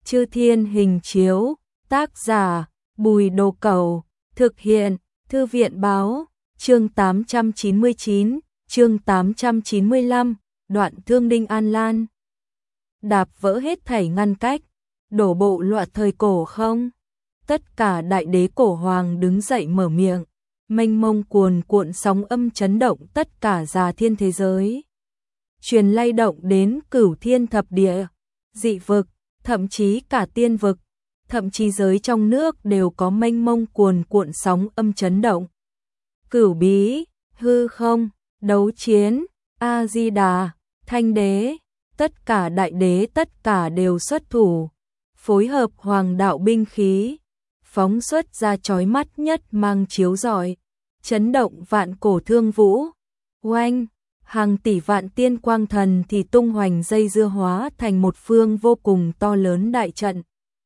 Chư Thiên Hình Chiếu, tác giả Bùi Đồ Cẩu, thực hiện Thư viện Báo, chương 899, chương 895, đoạn Thương Đinh An Lan. Đạp vỡ hết thảy ngăn cách, đổ bộ loạn thời cổ không. Tất cả đại đế cổ hoàng đứng dậy mở miệng, mênh mông cuồn cuộn sóng âm chấn động tất cả già thiên thế giới. Truyền lay động đến cửu thiên thập địa, dị vực, thậm chí cả tiên vực, thậm chí giới trong nước đều có mênh mông cuồn cuộn sóng âm chấn động. Cửu bí, hư không, đấu chiến, A-di-đà, thanh đế, tất cả đại đế tất cả đều xuất thủ, phối hợp hoàng đạo binh khí, phóng xuất ra chói mắt nhất mang chiếu rọi, chấn động vạn cổ thương vũ. Oanh, hàng tỷ vạn tiên quang thần thì tung hoành dây dưa hóa thành một phương vô cùng to lớn đại trận,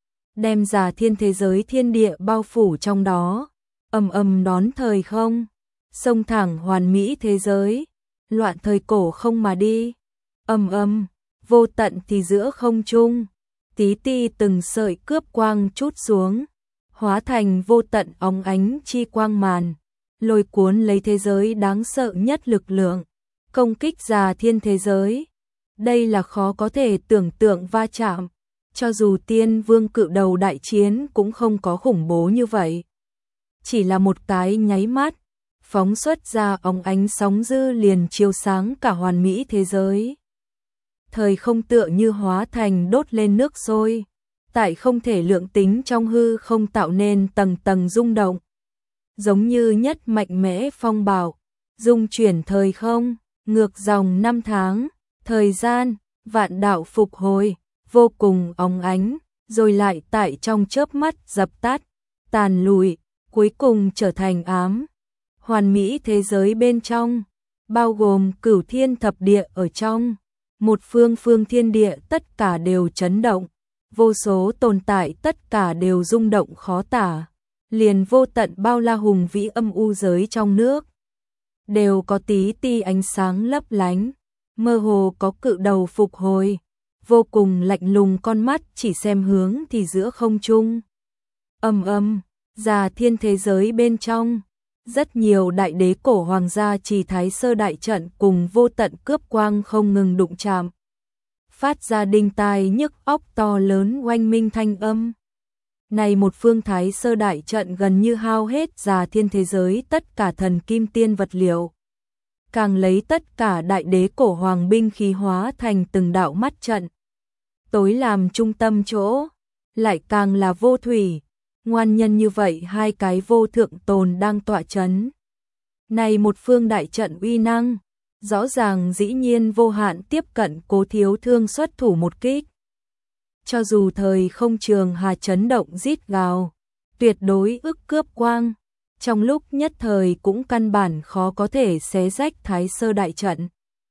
đem già thiên thế giới thiên địa bao phủ trong đó, ầm ầm đón thời không, xông thẳng hoàn mỹ thế giới, loạn thời cổ không mà đi. Ầm ầm, vô tận thì giữa không trung, tí ti từng sợi cướp quang trút xuống, hóa thành vô tận óng ánh chi quang màn, lôi cuốn lấy thế giới đáng sợ nhất lực lượng, công kích già thiên thế giới. Đây là khó có thể tưởng tượng va chạm, cho dù tiên vương cự đầu đại chiến cũng không có khủng bố như vậy. Chỉ là một cái nháy mắt, phóng xuất ra óng ánh sóng dư liền chiếu sáng cả hoàn mỹ thế giới. Thời không tựa như hóa thành đốt lên nước sôi, tại không thể lượng tính trong hư không tạo nên tầng tầng rung động. Giống như nhất mạnh mẽ phong bạo, dung chuyển thời không, ngược dòng năm tháng, thời gian, vạn đạo phục hồi, vô cùng óng ánh, rồi lại tại trong chớp mắt dập tắt, tàn lụi, cuối cùng trở thành ám. Hoàn mỹ thế giới bên trong, bao gồm cửu thiên thập địa ở trong, một phương phương thiên địa tất cả đều chấn động, vô số tồn tại tất cả đều rung động khó tả, liền vô tận bao la hùng vĩ âm u giới trong nước, đều có tí ti ánh sáng lấp lánh, mơ hồ có cự đầu phục hồi, vô cùng lạnh lùng con mắt chỉ xem hướng thì giữa không trung. Ầm ầm, già thiên thế giới bên trong, rất nhiều đại đế cổ hoàng gia trì thái sơ đại trận cùng vô tận cướp quang không ngừng đụng chạm, phát ra đinh tai nhức óc to lớn oanh minh thanh âm. Này một phương thái sơ đại trận gần như hao hết già thiên thế giới tất cả thần kim tiên vật liệu, càng lấy tất cả đại đế cổ hoàng binh khí hóa thành từng đạo mắt trận, tối làm trung tâm chỗ, lại càng là vô thủy. Ngoan nhân như vậy hai cái vô thượng tồn đang tọa chấn. Này một phương đại trận uy năng, rõ ràng dĩ nhiên vô hạn tiếp cận Cố Thiếu Thương xuất thủ một kích. Cho dù thời không trường hà chấn động rít gào, tuyệt đối ức cướp quang, trong lúc nhất thời cũng căn bản khó có thể xé rách thái sơ đại trận.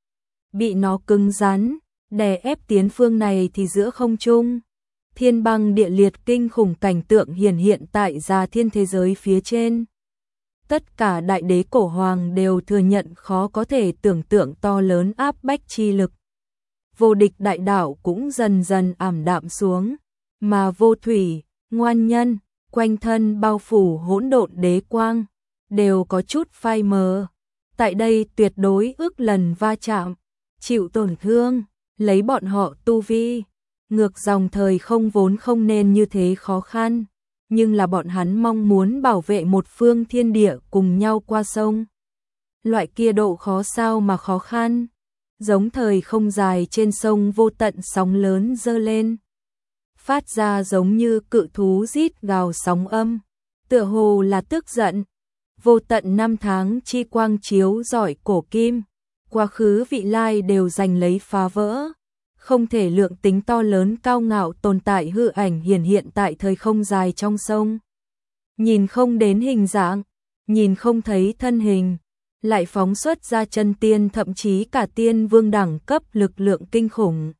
Bị nó cứng rắn, đè ép tiến phương này thì giữa không trung. Thiên băng địa liệt kinh khủng cảnh tượng hiển hiện tại già thiên thế giới phía trên. Tất cả đại đế cổ hoàng đều thừa nhận khó có thể tưởng tượng to lớn áp bách chi lực. Vô địch đại đạo cũng dần dần ảm đạm xuống, mà vô thủy, ngoan nhân, quanh thân bao phủ hỗn độn đế quang, đều có chút phai mờ. Tại đây tuyệt đối ước lần va chạm, chịu tổn thương, lấy bọn họ tu vi. Ngược dòng thời không vốn không nên như thế khó khăn, nhưng là bọn hắn mong muốn bảo vệ một phương thiên địa cùng nhau qua sông. Loại kia độ khó sao mà khó khăn, giống thời không dài trên sông vô tận sóng lớn dơ lên, phát ra giống như cự thú rít gào sóng âm, tựa hồ là tức giận. Vô tận năm tháng chi quang chiếu rọi cổ kim, quá khứ vị lai đều giành lấy phá vỡ. Không thể lượng tính to lớn cao ngạo tồn tại hư ảnh hiển hiện tại thời không dài trong sông. Nhìn không đến hình dạng, nhìn không thấy thân hình, lại phóng xuất ra chân tiên thậm chí cả tiên vương đẳng cấp lực lượng kinh khủng.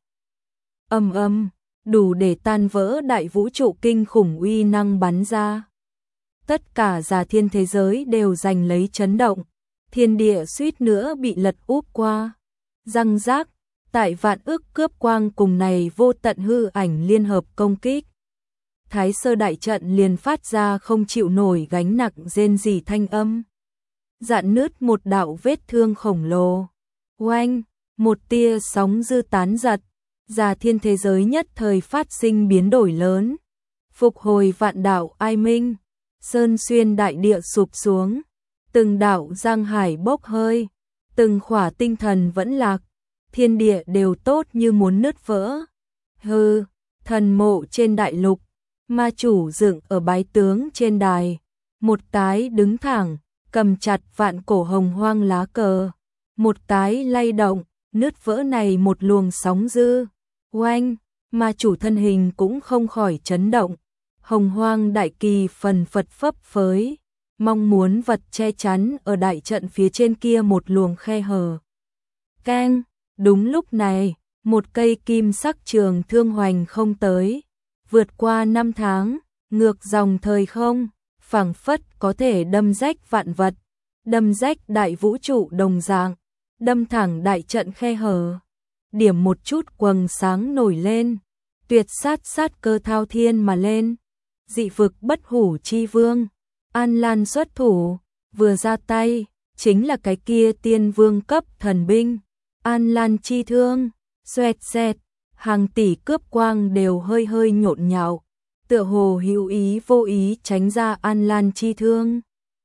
Ầm ầm, đủ để tan vỡ đại vũ trụ kinh khủng uy năng bắn ra. Tất cả già thiên thế giới đều giành lấy chấn động, thiên địa suýt nữa bị lật úp qua. Răng rác, Tại vạn ức cướp quang cùng này vô tận hư ảnh liên hợp công kích. Thái Sơ đại trận liền phát ra không chịu nổi gánh nặng rên rỉ thanh âm. Dạn nứt một đạo vết thương khổng lồ. Oanh, một tia sóng dư tán giật, Già Thiên thế giới nhất thời phát sinh biến đổi lớn. Phục hồi vạn đạo ai minh, sơn xuyên đại địa sụp xuống, từng đạo giang hải bốc hơi, từng khỏa tinh thần vẫn lạc, thiên địa đều tốt như muốn nứt vỡ. Hừ, thần mộ trên đại lục, ma chủ dựng ở bái tướng trên đài, một cái đứng thẳng, cầm chặt vạn cổ hồng hoang lá cờ, một cái lay động, nứt vỡ này một luồng sóng dư. Oanh, ma chủ thân hình cũng không khỏi chấn động, hồng hoang đại kỳ phần phật phấp phới, mong muốn vật che chắn ở đại trận phía trên kia một luồng khe hở. Keng, đúng lúc này, một cây kim sắc trường thương hoành không tới, vượt qua 5 tháng, ngược dòng thời không, phảng phất có thể đâm rách vạn vật, đâm rách đại vũ trụ đồng dạng, đâm thẳng đại trận khe hở. Điểm một chút quầng sáng nổi lên, tuyệt sát cơ thao thiên mà lên. Dị vực bất hủ chi vương, An Lan xuất thủ, vừa ra tay, chính là cái kia tiên vương cấp thần binh. An Lan chi thương, xoẹt xẹt, hàng tỷ cướp quang đều hơi hơi nhộn nhạo, tựa hồ hữu ý vô ý tránh ra An Lan chi thương.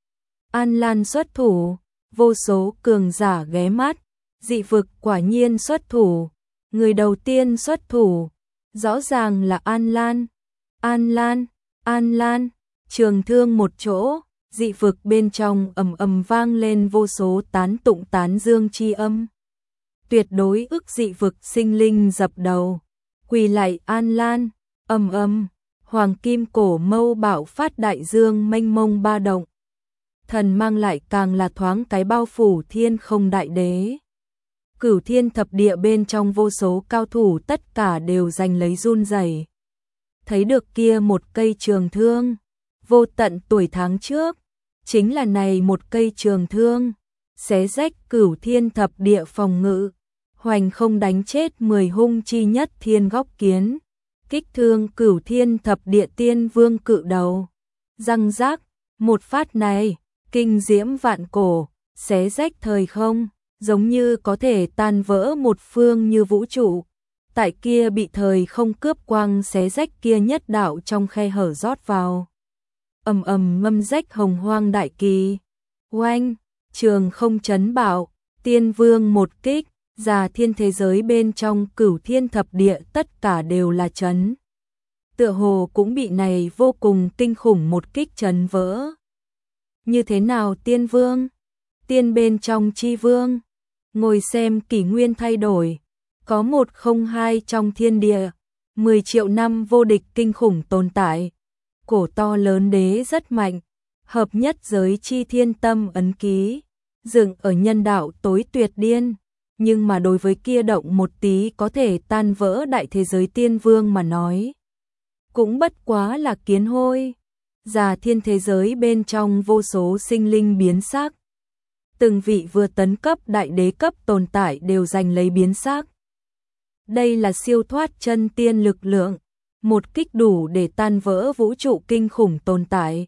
An Lan xuất thủ, vô số cường giả ghé mắt, dị vực quả nhiên xuất thủ, người đầu tiên xuất thủ, rõ ràng là An Lan. An Lan, An Lan, trường thương một chỗ, dị vực bên trong ầm ầm vang lên vô số tán tụng tán dương chi âm. Tuyệt đối ức dị vực sinh linh dập đầu, quỳ lạy An Lan, ầm ầm, hoàng kim cổ mâu bạo phát đại dương mênh mông ba động. Thần mang lại càng là thoáng cái bao phủ thiên không đại đế. Cửu thiên thập địa bên trong vô số cao thủ tất cả đều giành lấy run rẩy. Thấy được kia một cây trường thương, vô tận tuổi tháng trước, chính là này một cây trường thương, xé rách cửu thiên thập địa phòng ngự, hoành không đánh chết 10 hung chi nhất thiên góc kiến, kích thương cửu thiên thập địa tiên vương cự đầu. Răng rác, một phát này, kinh diễm vạn cổ, xé rách thời không, giống như có thể tan vỡ một phương như vũ trụ. Tại kia bị thời không cướp quang xé rách kia nhất đạo trong khe hở rót vào. Ầm ầm ngâm rách hồng hoang đại kỳ. Oanh, trường không chấn bạo, tiên vương một kích, Già Thiên thế giới bên trong cửu thiên thập địa tất cả đều là chấn. Tựa hồ cũng bị này vô cùng kinh khủng một kích chấn vỡ. Như thế nào tiên vương? Tiên bên trong chi vương, ngồi xem kỷ nguyên thay đổi, có 102 trong thiên địa, 10 triệu năm vô địch kinh khủng tồn tại. Cổ to lớn đế rất mạnh, hợp nhất giới chi thiên tâm ấn ký, dựng ở nhân đạo tối tuyệt điên, nhưng mà đối với kia động một tí có thể tan vỡ đại thế giới tiên vương mà nói, cũng bất quá là kiến hôi. Già Thiên thế giới bên trong vô số sinh linh biến sắc. Từng vị vừa tấn cấp đại đế cấp tồn tại đều giành lấy biến sắc. Đây là siêu thoát chân tiên lực lượng, một kích đủ để tan vỡ vũ trụ kinh khủng tồn tại.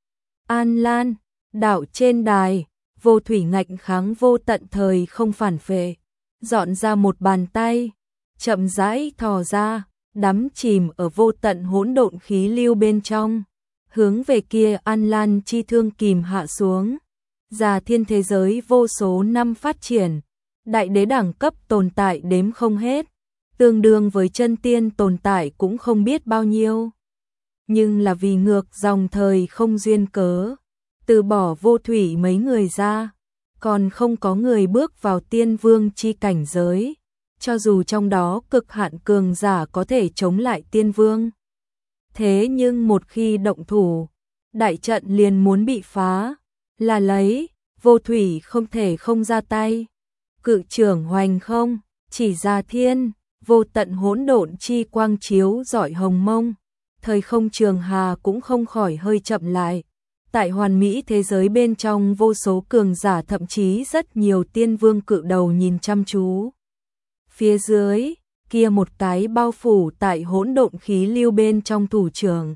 An Lan, đạo trên đài, vô thủy ngạnh kháng vô tận thời không phản phệ, dọn ra một bàn tay, chậm rãi thò ra, đắm chìm ở vô tận hỗn độn khí lưu bên trong, hướng về kia An Lan chi thương kìm hạ xuống. Già Thiên thế giới vô số năm phát triển, đại đế đẳng cấp tồn tại đếm không hết, tương đương với chân tiên tồn tại cũng không biết bao nhiêu. Nhưng là vì ngược dòng thời không duyên cớ, từ bỏ vô thủy mấy người ra, còn không có người bước vào tiên vương chi cảnh giới, cho dù trong đó cực hạn cường giả có thể chống lại tiên vương. Thế nhưng một khi động thủ, đại trận liền muốn bị phá, là lấy, vô thủy không thể không ra tay. Cự trưởng hoành không, chỉ ra thiên, vô tận hỗn độn chi quang chiếu rọi hồng mông, thời không trường hà cũng không khỏi hơi chậm lại. Tại hoàn mỹ thế giới bên trong vô số cường giả thậm chí rất nhiều tiên vương cự đầu nhìn chăm chú. Phía dưới, kia một cái bao phủ tại hỗn độn khí lưu bên trong thủ trưởng.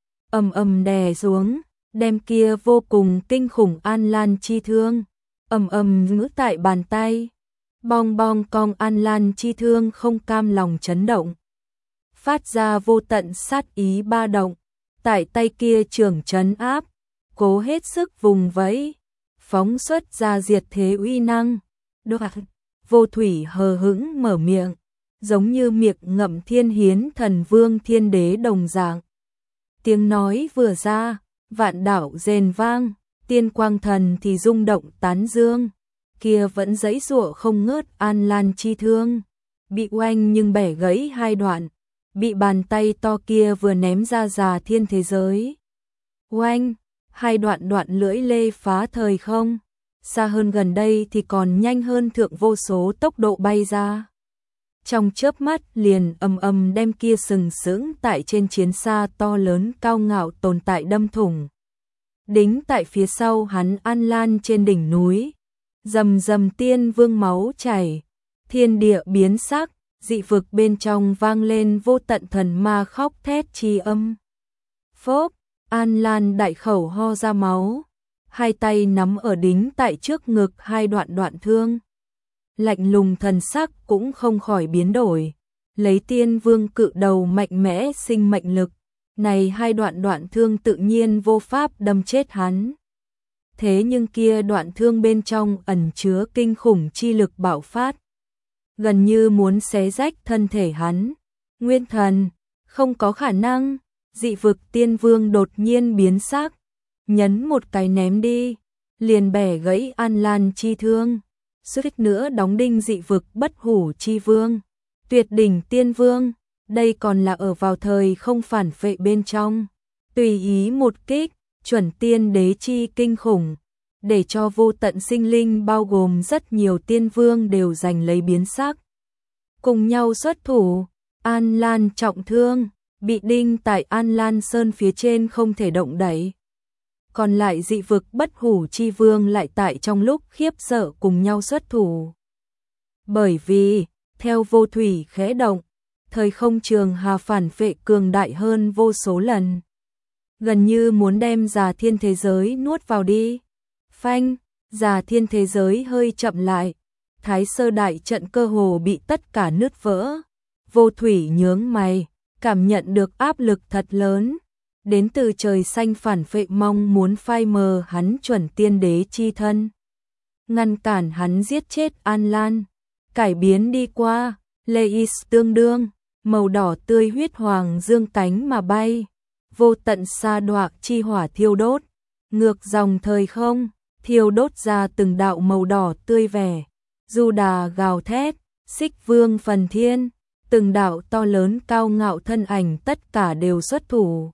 Ầm ầm đè xuống, đem kia vô cùng kinh khủng An Lan chi thương, ầm ầm ngữ tại bàn tay. Bong bong cong An Lan chi thương không cam lòng chấn động. Phát ra vô tận sát ý ba động, tại tay kia trường trấn áp, cố hết sức vùng vẫy, phóng xuất ra diệt thế uy năng. Đoạt, Vô Thủy hờ hững mở miệng, giống như miệng ngậm thiên hiến thần vương thiên đế đồng dạng. Tiếng nói vừa ra, vạn đảo rền vang, tiên quang thần thì rung động tán dương, kia vẫn giãy giụa không ngớt An Lan chi thương, bị oanh nhưng bẻ gãy hai đoạn, bị bàn tay to kia vừa ném ra già thiên thế giới. Oanh, hai đoạn đoạn lưỡi lê phá thời không, xa hơn gần đây thì còn nhanh hơn thượng vô số tốc độ bay ra. Trong chớp mắt liền ầm ầm đem kia sừng sững tại trên chiến xa to lớn cao ngạo tồn tại đâm thủng. Đính tại phía sau hắn An Lan trên đỉnh núi, rầm rầm tiên vương máu chảy, thiên địa biến sắc, dị vực bên trong vang lên vô tận thần ma khóc thét chi âm. Phốp, An Lan đại khẩu ho ra máu, hai tay nắm ở đính tại trước ngực hai đoạn đoạn thương. Lạnh lùng thần sắc cũng không khỏi biến đổi, lấy tiên vương cự đầu mạnh mẽ sinh mệnh lực, này hai đoạn đoạn thương tự nhiên vô pháp đâm chết hắn. Thế nhưng kia đoạn thương bên trong ẩn chứa kinh khủng chi lực bạo phát, gần như muốn xé rách thân thể hắn. Nguyên thần, không có khả năng, dị vực tiên vương đột nhiên biến sắc, nhấn một cái ném đi, liền bẻ gãy An Lan chi thương. Suýt nữa đóng đinh dị vực bất hủ chi vương, tuyệt đỉnh tiên vương, đây còn là ở vào thời không phản vệ bên trong, tùy ý một kích, chuẩn tiên đế chi kinh khủng, để cho vô tận sinh linh bao gồm rất nhiều tiên vương đều giành lấy biến sắc. Cùng nhau xuất thủ, An Lan trọng thương, bị đinh tại An Lan Sơn phía trên không thể động đậy. Còn lại dị vực bất hủ chi vương lại tại trong lúc khiếp sợ cùng nhau xuất thủ. Bởi vì, theo Vô Thủy khẽ động, thời không trường hà phản vệ cường đại hơn vô số lần. Gần như muốn đem già thiên thế giới nuốt vào đi. Phanh, già thiên thế giới hơi chậm lại. Thái sơ đại trận cơ hồ bị tất cả nứt vỡ. Vô Thủy nhướng mày, cảm nhận được áp lực thật lớn. Đến từ trời xanh phản phệ mong muốn phai mờ hắn chuẩn tiên đế chi thân. Ngăn cản hắn giết chết An Lan. Cải biến đi qua, Leis tương đương, màu đỏ tươi huyết hoàng dương cánh mà bay. Vô tận sa đoạc chi hỏa thiêu đốt. Ngược dòng thời không, thiêu đốt ra từng đạo màu đỏ tươi vẻ. Du đà gào thét, xích vương phần thiên. Từng đạo to lớn cao ngạo thân ảnh tất cả đều xuất thủ.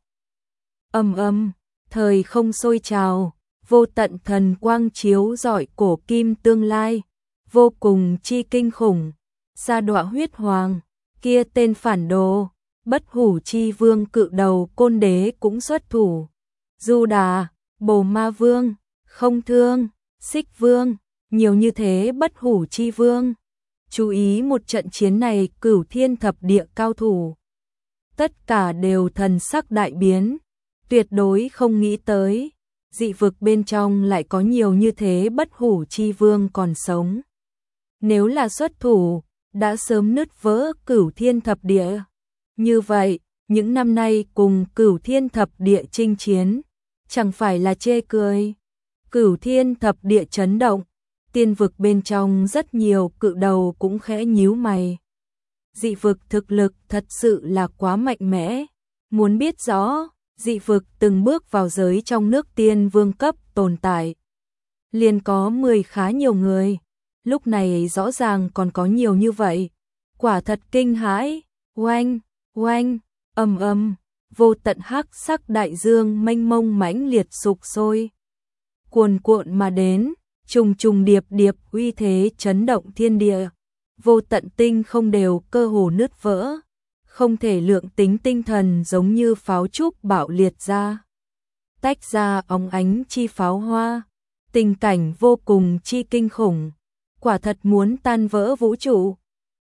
Ầm ầm, thời không sôi trào, vô tận thần quang chiếu rọi cổ kim tương lai, vô cùng chi kinh khủng. Sa đọa huyết hoàng, kia tên phản đồ, bất hủ chi vương cự đầu côn đế cũng xuất thủ. Du đà, bồ ma vương, không thương, xích vương, nhiều như thế bất hủ chi vương. Chú ý một trận chiến này cửu thiên thập địa cao thủ. Tất cả đều thần sắc đại biến. Tuyệt đối không nghĩ tới, dị vực bên trong lại có nhiều như thế bất hủ chi vương còn sống. Nếu là xuất thủ, đã sớm nứt vỡ cửu thiên thập địa. Như vậy, những năm nay cùng cửu thiên thập địa chinh chiến, chẳng phải là chê cười. Cửu thiên thập địa chấn động, tiên vực bên trong rất nhiều cự đầu cũng khẽ nhíu mày. Dị vực thực lực thật sự là quá mạnh mẽ, muốn biết rõ. Dị vực từng bước vào giới trong nước tiên vương cấp tồn tại. Liền có 10 khá nhiều người. Lúc này rõ ràng còn có nhiều như vậy. Quả thật kinh hãi. Oanh, oanh, ầm ầm, vô tận hắc sắc đại dương mênh mông mãnh liệt sục sôi. Cuồn cuộn mà đến, trùng trùng điệp điệp uy thế chấn động thiên địa. Vô tận tinh không đều cơ hồ nứt vỡ. Không thể lượng tính tinh thần giống như pháo trúc bạo liệt ra. Tách ra óng ánh chi pháo hoa, tình cảnh vô cùng chi kinh khủng, quả thật muốn tan vỡ vũ trụ.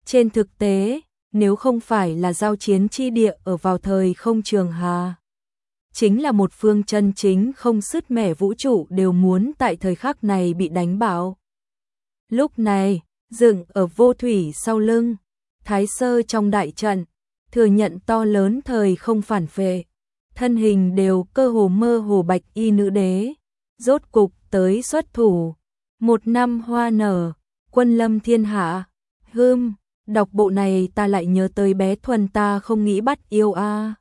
Trên thực tế, nếu không phải là giao chiến chi địa ở vào thời không Trường Hà, chính là một phương chân chính không sứt mẻ vũ trụ đều muốn tại thời khắc này bị đánh bạo. Lúc này, dựng ở vô thủy sau lưng, Thái Sơ trong đại trận, thừa nhận to lớn thời không phản phệ, thân hình đều cơ hồ mơ hồ bạch y nữ đế, rốt cục tới xuất thủ. Một năm hoa nở, quân lâm thiên hạ. Đọc bộ này ta lại nhớ tới bé Thuần ta không nghĩ bắt yêu a.